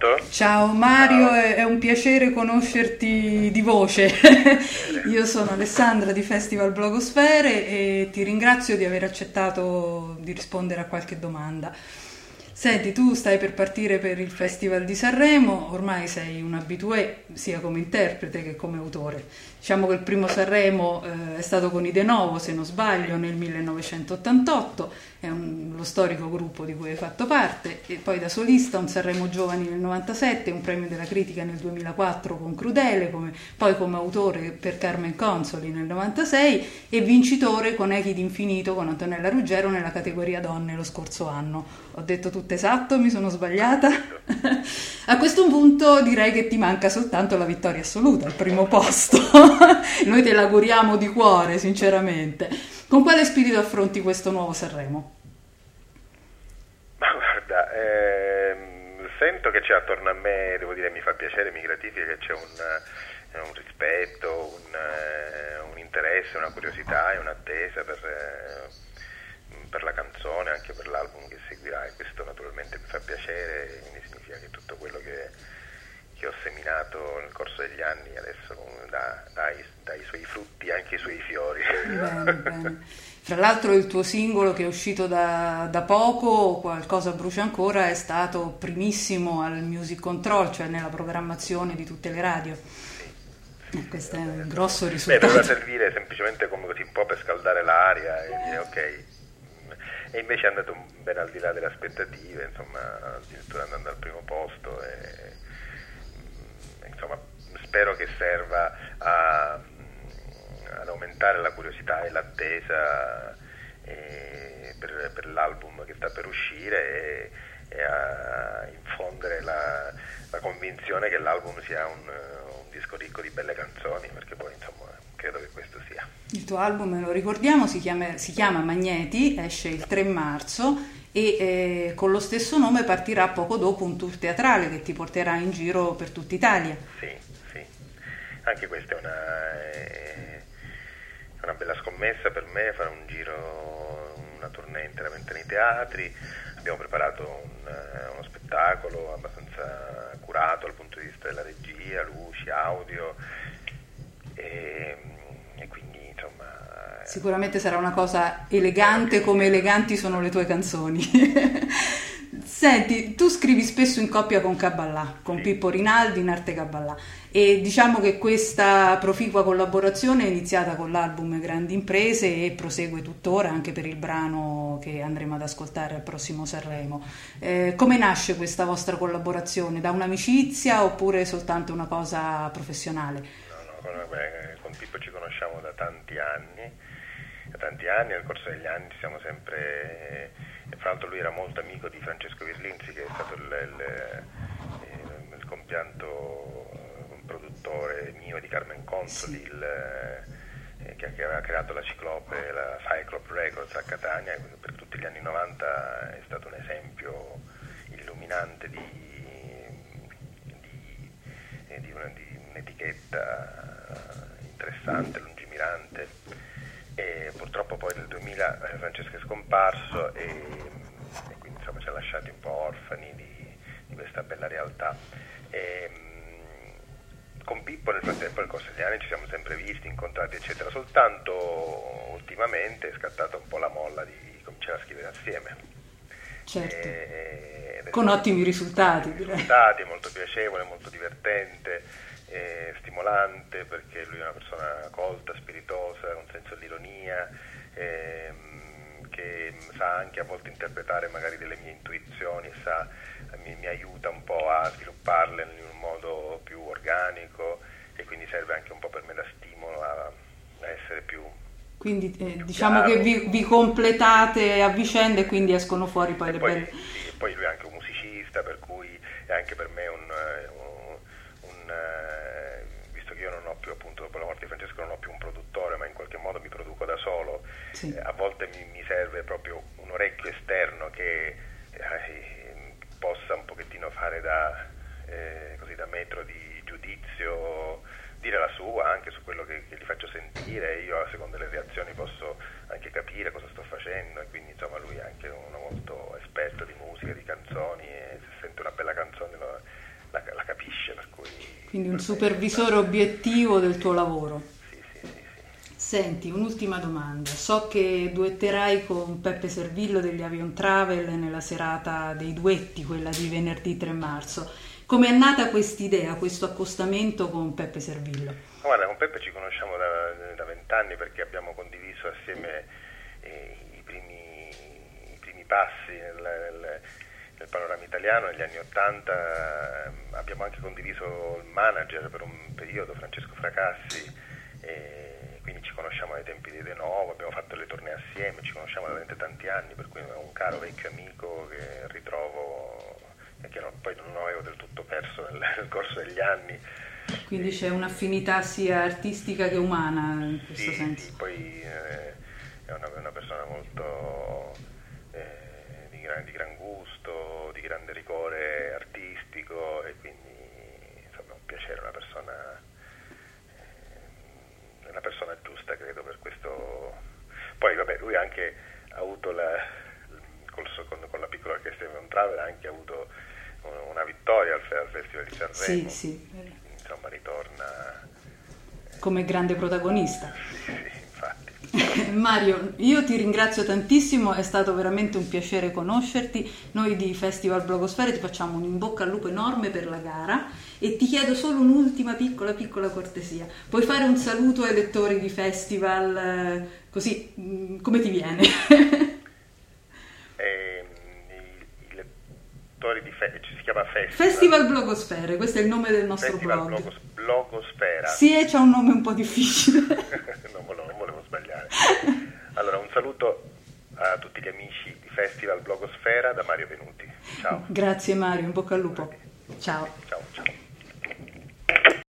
Pronto? Ciao Mario, Ciao. è un piacere conoscerti di voce. Io sono Alessandra di Festival Blogosfere e ti ringrazio di aver accettato di rispondere a qualche domanda. Senti, tu stai per partire per il Sì, Festival di Sanremo, ormai sei un habitué sia come interprete che come autore. Diciamo che il primo Sanremo è stato con i De Novo, se non sì, sbaglio, nel 1988, è lo storico gruppo di cui hai fatto parte, e poi da solista un Sanremo Giovani nel 97, un premio della critica nel 2004 con Crudele, poi come autore per Carmen Consoli nel 96 e vincitore con Echi d'Infinito con Antonella Ruggero nella categoria donne lo scorso anno. Ho detto tutto esatto? Mi sono sbagliata? perfetto. A questo punto direi che ti manca soltanto la vittoria assoluta, il primo posto. Noi te l'auguriamo di cuore, sinceramente. Con quale spirito affronti questo nuovo Sanremo? Ma guarda, sento che c'è attorno a me, devo dire, mi fa piacere, mi gratifica che c'è un rispetto, un interesse, una curiosità e un'attesa per la canzone, anche per l'album che seguirà, e questo naturalmente mi fa piacere, quindi significa che tutto quello che ho seminato nel corso degli anni adesso dà i suoi frutti, anche i suoi fiori. Bene, bene. Fra l'altro il tuo singolo che è uscito da poco, Qualcosa brucia ancora, è stato primissimo al Music Control, cioè nella programmazione di tutte le radio. Sì, E sì, questo è vabbè. un grosso Beh, doveva risultato. servire semplicemente come così un po' per scaldare l'aria e dire ok. E invece è andato ben al di là delle aspettative, insomma, addirittura andando al primo posto insomma, spero che serva ad aumentare la curiosità e l'attesa per l'album che sta per uscire e a infondere la convinzione che l'album sia un disco ricco di belle canzoni, perché poi insomma credo che questo sia. Il tuo album, lo ricordiamo, si chiama Magneti, esce il 3 marzo e con lo stesso nome partirà poco dopo un tour teatrale che ti porterà in giro per tutta Italia. Sì, sì, anche questa è una bella scommessa per me, fare un giro, una tournée interamente nei teatri. Abbiamo preparato uno spettacolo abbastanza curato dal punto di vista della regia, luci, audio e quindi insomma Sicuramente sarà una cosa elegante come eleganti sono le tue canzoni. Senti, tu scrivi spesso in coppia con Caballà, con sì, Pippo Rinaldi in arte Caballà e diciamo che questa proficua collaborazione è iniziata con l'album Grandi Imprese e prosegue tuttora anche per il brano che andremo ad ascoltare al prossimo Sanremo. Come nasce questa vostra collaborazione? Da un'amicizia oppure soltanto una cosa professionale? no, no, con Pippo ci conosciamo da tanti anni, nel corso degli anni ci siamo sempre, e fra l'altro lui era molto amico di Francesco Virlinzi, che è stato il compianto produttore mio di Carmen Consoli, Sì. Che aveva creato la Ciclope, la Cyclop Records a Catania, e per tutti gli anni 90 è stato un esempio illuminante di un'etichetta interessante, lungimirante. E purtroppo poi nel 2000 Francesco è scomparso e quindi insomma ci ha lasciati un po' orfani di questa bella realtà. Con Pippo nel frattempo nel corso degli anni ci siamo sempre visti, incontrati eccetera, soltanto ultimamente è scattata un po' la molla di cominciare a scrivere assieme. Certo, Ed è con stato ottimi risultati, direi. risultati, molto piacevole, molto divertente, stimolante, perché lui è una persona colta, spiritosa, con senso dell'ironia, che sa anche a volte interpretare magari delle mie intuizioni, mi aiuta un po' a svilupparle in un modo più organico, e quindi serve anche un po' per me da stimolo a essere più Quindi diciamo che chiaro. vi completate a vicenda e quindi escono fuori poi E le poi, belle... sì, e poi lui è anche un musicista, per cui è anche per me visto che io non ho più, appunto, dopo la morte di Francesco non ho più un produttore, ma in qualche modo mi produco da solo, Sì. a volte mi serve proprio un orecchio esterno che possa un pochettino fare così da metro di giudizio, dire la sua anche su quello che gli faccio sentire. Io a seconda delle reazioni posso anche capire cosa sto facendo, e quindi insomma lui è anche uno molto esperto di musica, di canzoni, e se sente una bella canzone Quindi un supervisore obiettivo del tuo lavoro. Sì. Senti, un'ultima domanda. So che duetterai con Peppe Servillo degli Avion Travel nella serata dei duetti, quella di venerdì 3 marzo. Come è nata quest'idea, questo accostamento con Peppe Servillo? Guarda, con Peppe ci conosciamo da 20 anni perché abbiamo condiviso assieme i primi passi nel panorama italiano negli anni '80. Abbiamo anche condiviso il manager per un periodo, Francesco Fracassi, quindi ci conosciamo ai tempi di De Novo, abbiamo fatto le tournée assieme, ci conosciamo da veramente tanti anni, per cui è un caro vecchio amico che ritrovo e che poi non avevo del tutto perso nel corso degli anni. Quindi c'è un'affinità sia artistica che umana in questo senso. Sì, poi è una persona molto di gran gusto, di grande rigore artistico, e quindi insomma è un piacere, una persona giusta, credo, per questo. Poi vabbè, lui anche ha avuto con la piccola orchestra di Avion Travel ha anche avuto una vittoria al Festival di Sanremo. Sì. Insomma, ritorna come grande protagonista. Sì, infatti. Mario, io ti ringrazio tantissimo, è stato veramente un piacere conoscerti. Noi di Festival Blogosfere ti facciamo un in bocca al lupo enorme per la gara e ti chiedo solo un'ultima piccola cortesia. Puoi fare un saluto ai lettori di Festival, così come ti viene? I lettori di si chiama Festival Blogosfere, questo è il nome del nostro Festival blog. Blogosfera. Sì, c'ha un nome un po' difficile. non volevo sbagliare. Allora, un saluto a tutti gli amici di Festival Blogosfera da Mario Venuti. Ciao. Grazie Mario, in bocca al lupo. Ciao.